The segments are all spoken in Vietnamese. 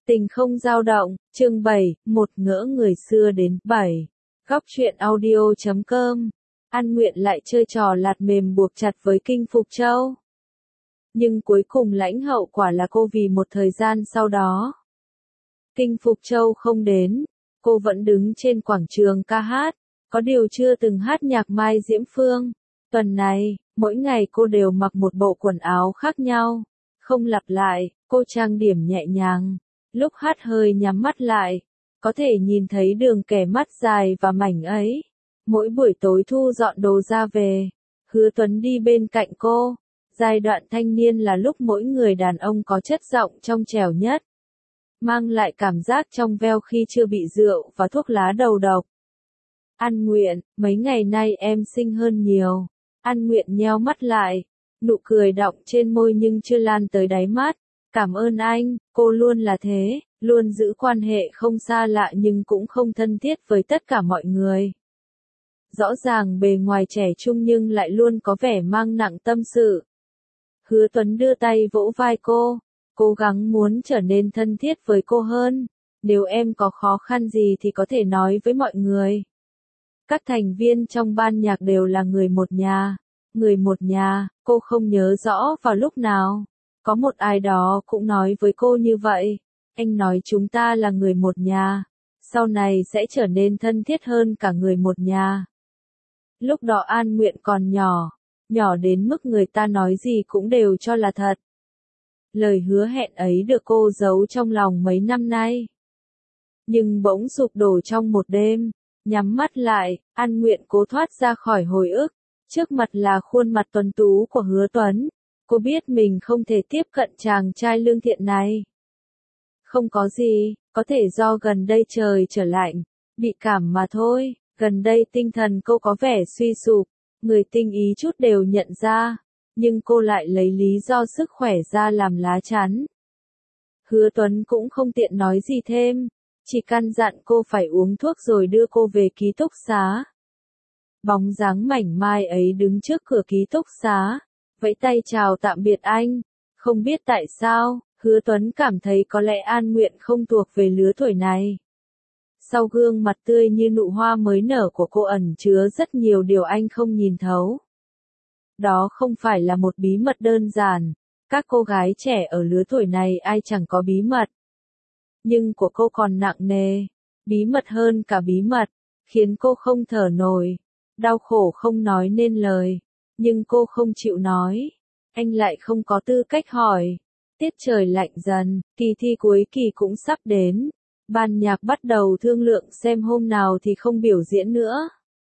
Tình không dao động, chương 7, một ngỡ người xưa đến 7. Góc truyện audio.com. An Nguyện lại chơi trò lạt mềm buộc chặt với Kinh Phục Châu. Nhưng cuối cùng lãnh hậu quả là cô vì một thời gian sau đó. Kinh Phục Châu không đến, cô vẫn đứng trên quảng trường ca hát, có điều chưa từng hát nhạc Mai Diễm Phương. Tuần này, mỗi ngày cô đều mặc một bộ quần áo khác nhau, không lặp lại, cô trang điểm nhẹ nhàng. Lúc hát hơi nhắm mắt lại, có thể nhìn thấy đường kẻ mắt dài và mảnh ấy. Mỗi buổi tối thu dọn đồ ra về, Hứa Tuấn đi bên cạnh cô. Giai đoạn thanh niên là lúc mỗi người đàn ông có chất giọng trong trẻo nhất, mang lại cảm giác trong veo khi chưa bị rượu và thuốc lá đầu độc. An Nguyện, mấy ngày nay em xinh hơn nhiều. An Nguyện nheo mắt lại, nụ cười đọng trên môi nhưng chưa lan tới đáy mắt. Cảm ơn anh, cô luôn là thế, luôn giữ quan hệ không xa lạ nhưng cũng không thân thiết với tất cả mọi người. Rõ ràng bề ngoài trẻ trung nhưng lại luôn có vẻ mang nặng tâm sự. Hứa Tuấn đưa tay vỗ vai cô, cố gắng muốn trở nên thân thiết với cô hơn. Nếu em có khó khăn gì thì có thể nói với mọi người. Các thành viên trong ban nhạc đều là người một nhà. Người một nhà, cô không nhớ rõ vào lúc nào. Có một ai đó cũng nói với cô như vậy. Anh nói chúng ta là người một nhà. Sau này sẽ trở nên thân thiết hơn cả người một nhà. Lúc đó An Nguyện còn nhỏ. Nhỏ đến mức người ta nói gì cũng đều cho là thật. Lời hứa hẹn ấy được cô giấu trong lòng mấy năm nay. Nhưng bỗng sụp đổ trong một đêm. Nhắm mắt lại, An Nguyện cố thoát ra khỏi hồi ức. Trước mặt là khuôn mặt tuấn tú của Hứa Tuấn. Cô biết mình không thể tiếp cận chàng trai lương thiện này. Không có gì, có thể do gần đây trời trở lạnh, bị cảm mà thôi. Gần đây tinh thần cô có vẻ suy sụp, người tinh ý chút đều nhận ra, nhưng cô lại lấy lý do sức khỏe ra làm lá chắn. Hứa Tuấn cũng không tiện nói gì thêm, chỉ căn dặn cô phải uống thuốc rồi đưa cô về ký túc xá. Bóng dáng mảnh mai ấy đứng trước cửa ký túc xá, vẫy tay chào tạm biệt anh. Không biết tại sao, Hứa Tuấn cảm thấy có lẽ An Nguyện không thuộc về lứa tuổi này. Sau gương mặt tươi như nụ hoa mới nở của cô ẩn chứa rất nhiều điều anh không nhìn thấu. Đó không phải là một bí mật đơn giản, các cô gái trẻ ở lứa tuổi này ai chẳng có bí mật. Nhưng của cô còn nặng nề, bí mật hơn cả bí mật, khiến cô không thở nổi, đau khổ không nói nên lời, nhưng cô không chịu nói. Anh lại không có tư cách hỏi. Tiết trời lạnh dần, kỳ thi cuối kỳ cũng sắp đến. Ban nhạc bắt đầu thương lượng xem hôm nào thì không biểu diễn nữa.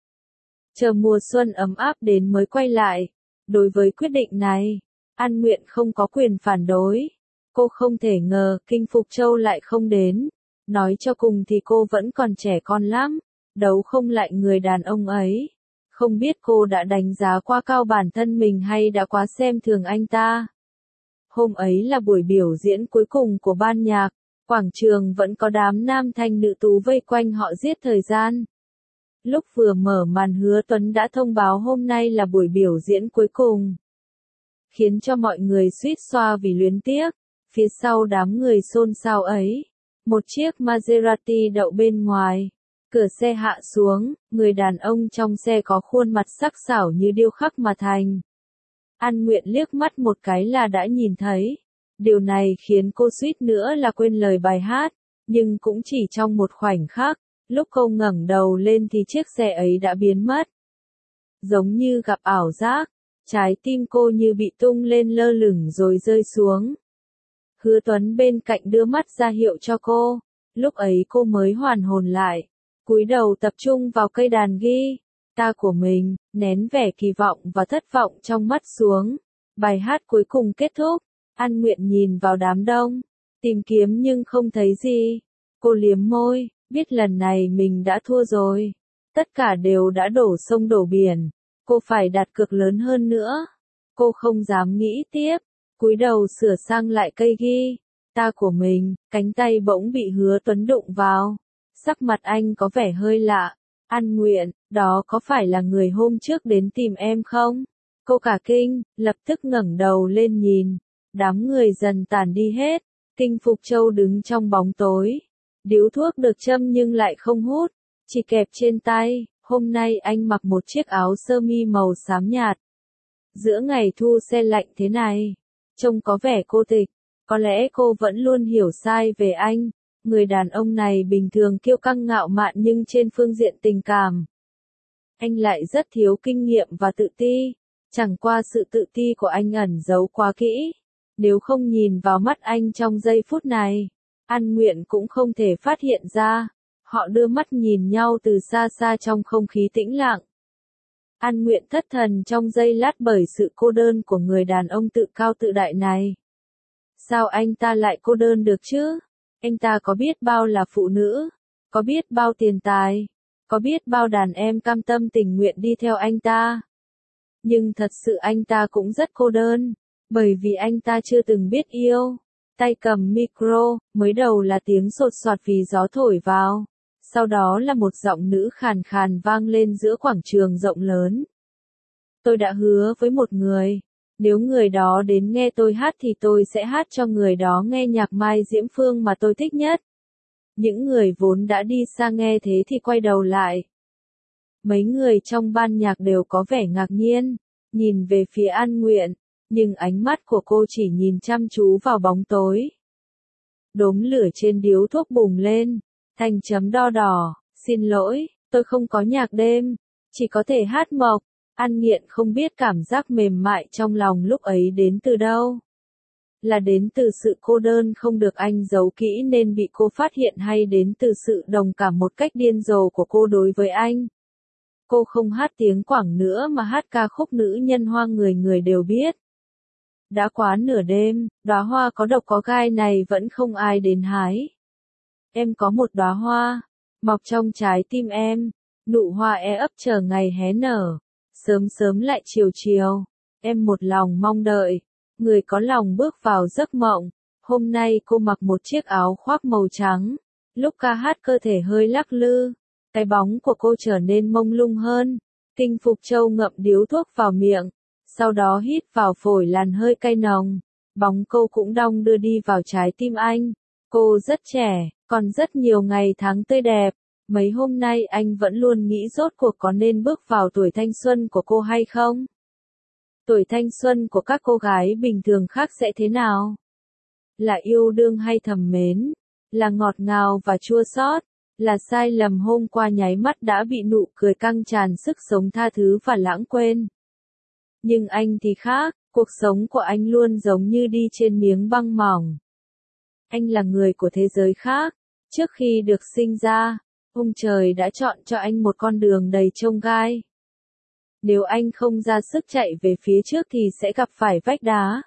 Chờ mùa xuân ấm áp đến mới quay lại. Đối với quyết định này, An Nguyện không có quyền phản đối. Cô không thể ngờ Kinh Phục Châu lại không đến. Nói cho cùng thì cô vẫn còn trẻ con lắm. Đấu không lại người đàn ông ấy. Không biết cô đã đánh giá quá cao bản thân mình hay đã quá xem thường anh ta. Hôm ấy là buổi biểu diễn cuối cùng của ban nhạc. Quảng trường vẫn có đám nam thanh nữ tú vây quanh họ giết thời gian. Lúc vừa mở màn Hứa Tuấn đã thông báo hôm nay là buổi biểu diễn cuối cùng. Khiến cho mọi người suýt xoa vì luyến tiếc. Phía sau đám người xôn xao ấy, một chiếc Maserati đậu bên ngoài. Cửa xe hạ xuống, người đàn ông trong xe có khuôn mặt sắc sảo như điêu khắc mà thành. An Nguyện liếc mắt một cái là đã nhìn thấy. Điều này khiến cô suýt nữa là quên lời bài hát, nhưng cũng chỉ trong một khoảnh khắc, lúc cô ngẩng đầu lên thì chiếc xe ấy đã biến mất. Giống như gặp ảo giác, trái tim cô như bị tung lên lơ lửng rồi rơi xuống. Hứa Tuấn bên cạnh đưa mắt ra hiệu cho cô, lúc ấy cô mới hoàn hồn lại, cúi đầu tập trung vào cây đàn guitar của mình, nén vẻ kỳ vọng và thất vọng trong mắt xuống. Bài hát cuối cùng kết thúc. An Nguyện nhìn vào đám đông, tìm kiếm nhưng không thấy gì. Cô liếm môi, biết lần này mình đã thua rồi. Tất cả đều đã đổ sông đổ biển. Cô phải đặt cược lớn hơn nữa. Cô không dám nghĩ tiếp. Cúi đầu sửa sang lại cây guitar của mình, cánh tay bỗng bị Hứa Tuấn đụng vào. Sắc mặt anh có vẻ hơi lạ. An Nguyện, đó có phải là người hôm trước đến tìm em không? Cô cả kinh, lập tức ngẩng đầu lên nhìn. Đám người dần tản đi hết, Kinh Phục Châu đứng trong bóng tối. Điếu thuốc được châm nhưng lại không hút, chỉ kẹp trên tay. Hôm nay anh mặc một chiếc áo sơ mi màu xám nhạt. Giữa ngày thu se lạnh thế này, trông có vẻ cô tịch. Có lẽ cô vẫn luôn hiểu sai về anh. Người đàn ông này bình thường kiêu căng ngạo mạn nhưng trên phương diện tình cảm, anh lại rất thiếu kinh nghiệm và tự ti. Chẳng qua sự tự ti của anh ẩn giấu quá kỹ. Nếu không nhìn vào mắt anh trong giây phút này, An Nguyện cũng không thể phát hiện ra. Họ đưa mắt nhìn nhau từ xa xa trong không khí tĩnh lặng. An Nguyện thất thần trong giây lát bởi sự cô đơn của người đàn ông tự cao tự đại này. Sao anh ta lại cô đơn được chứ? Anh ta có biết bao là phụ nữ, có biết bao tiền tài, có biết bao đàn em cam tâm tình nguyện đi theo anh ta. Nhưng thật sự anh ta cũng rất cô đơn, bởi vì anh ta chưa từng biết yêu. Tay cầm micro, mới đầu là tiếng sột soạt vì gió thổi vào, sau đó là một giọng nữ khàn khàn vang lên giữa quảng trường rộng lớn. Tôi đã hứa với một người, nếu người đó đến nghe tôi hát thì tôi sẽ hát cho người đó nghe nhạc Mai Diễm Phương mà tôi thích nhất. Những người vốn đã đi xa nghe thế thì quay đầu lại. Mấy người trong ban nhạc đều có vẻ ngạc nhiên, nhìn về phía An Nguyện, nhưng ánh mắt của cô chỉ nhìn chăm chú vào bóng tối. Đốm lửa trên điếu thuốc bùng lên, thành chấm đo đỏ, xin lỗi, tôi không có nhạc đêm, chỉ có thể hát mộc. An Nghiện không biết cảm giác mềm mại trong lòng lúc ấy đến từ đâu. Là đến từ sự cô đơn không được anh giấu kỹ nên bị cô phát hiện hay đến từ sự đồng cảm một cách điên rồ của cô đối với anh. Cô không hát tiếng Quảng nữa mà hát ca khúc nữ nhân hoa người người đều biết. Đã quá nửa đêm, đóa hoa có độc có gai này vẫn không ai đến hái. Em có một đóa hoa, mọc trong trái tim em, nụ hoa ấp chờ ngày hé nở. Sớm sớm lại chiều chiều, em một lòng mong đợi, người có lòng bước vào giấc mộng. Hôm nay cô mặc một chiếc áo khoác màu trắng, lúc ca hát cơ thể hơi lắc lư, cái bóng của cô trở nên mông lung hơn. Kinh Phục Châu ngậm điếu thuốc vào miệng, sau đó hít vào phổi làn hơi cay nồng. Bóng cô cũng đong đưa đi vào trái tim anh. Cô rất trẻ, còn rất nhiều ngày tháng tươi đẹp. Mấy hôm nay anh vẫn luôn nghĩ rốt cuộc có nên bước vào tuổi thanh xuân của cô hay không? Tuổi thanh xuân của các cô gái bình thường khác sẽ thế nào? Là yêu đương hay thầm mến? Là ngọt ngào và chua xót? Là sai lầm hôm qua nháy mắt đã bị nụ cười căng tràn sức sống tha thứ và lãng quên? Nhưng anh thì khác, cuộc sống của anh luôn giống như đi trên miếng băng mỏng. Anh là người của thế giới khác. Trước khi được sinh ra, ông trời đã chọn cho anh một con đường đầy chông gai. Nếu anh không ra sức chạy về phía trước thì sẽ gặp phải vách đá.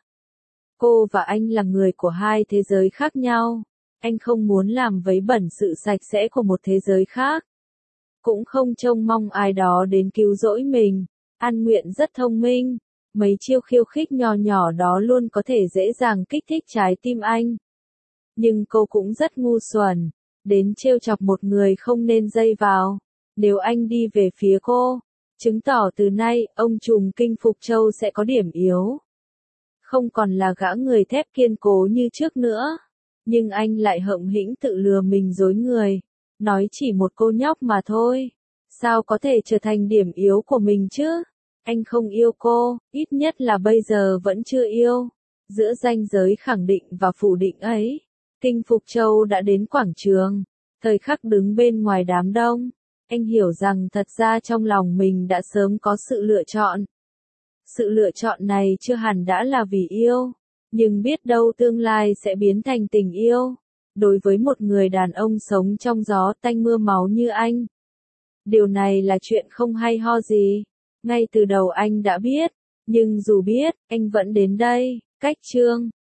Cô và anh là người của hai thế giới khác nhau. Anh không muốn làm vấy bẩn sự sạch sẽ của một thế giới khác. Cũng không trông mong ai đó đến cứu rỗi mình. An Nguyện rất thông minh. Mấy chiêu khiêu khích nhỏ nhỏ đó luôn có thể dễ dàng kích thích trái tim anh. Nhưng cô cũng rất ngu xuẩn. Đến trêu chọc một người không nên dây vào. Nếu anh đi về phía cô, chứng tỏ từ nay, ông trùm Kinh Phục Châu sẽ có điểm yếu. Không còn là gã người thép kiên cố như trước nữa. Nhưng anh lại hậm hĩnh tự lừa mình dối người. Nói chỉ một cô nhóc mà thôi. Sao có thể trở thành điểm yếu của mình chứ? Anh không yêu cô, ít nhất là bây giờ vẫn chưa yêu. Giữa ranh giới khẳng định và phủ định ấy, Kinh Phục Châu đã đến quảng trường. Thời khắc đứng bên ngoài đám đông, anh hiểu rằng thật ra trong lòng mình đã sớm có sự lựa chọn. Sự lựa chọn này chưa hẳn đã là vì yêu, nhưng biết đâu tương lai sẽ biến thành tình yêu. Đối với một người đàn ông sống trong gió tanh mưa máu như anh, điều này là chuyện không hay ho gì. Ngay từ đầu anh đã biết, nhưng dù biết, anh vẫn đến đây. Cách chương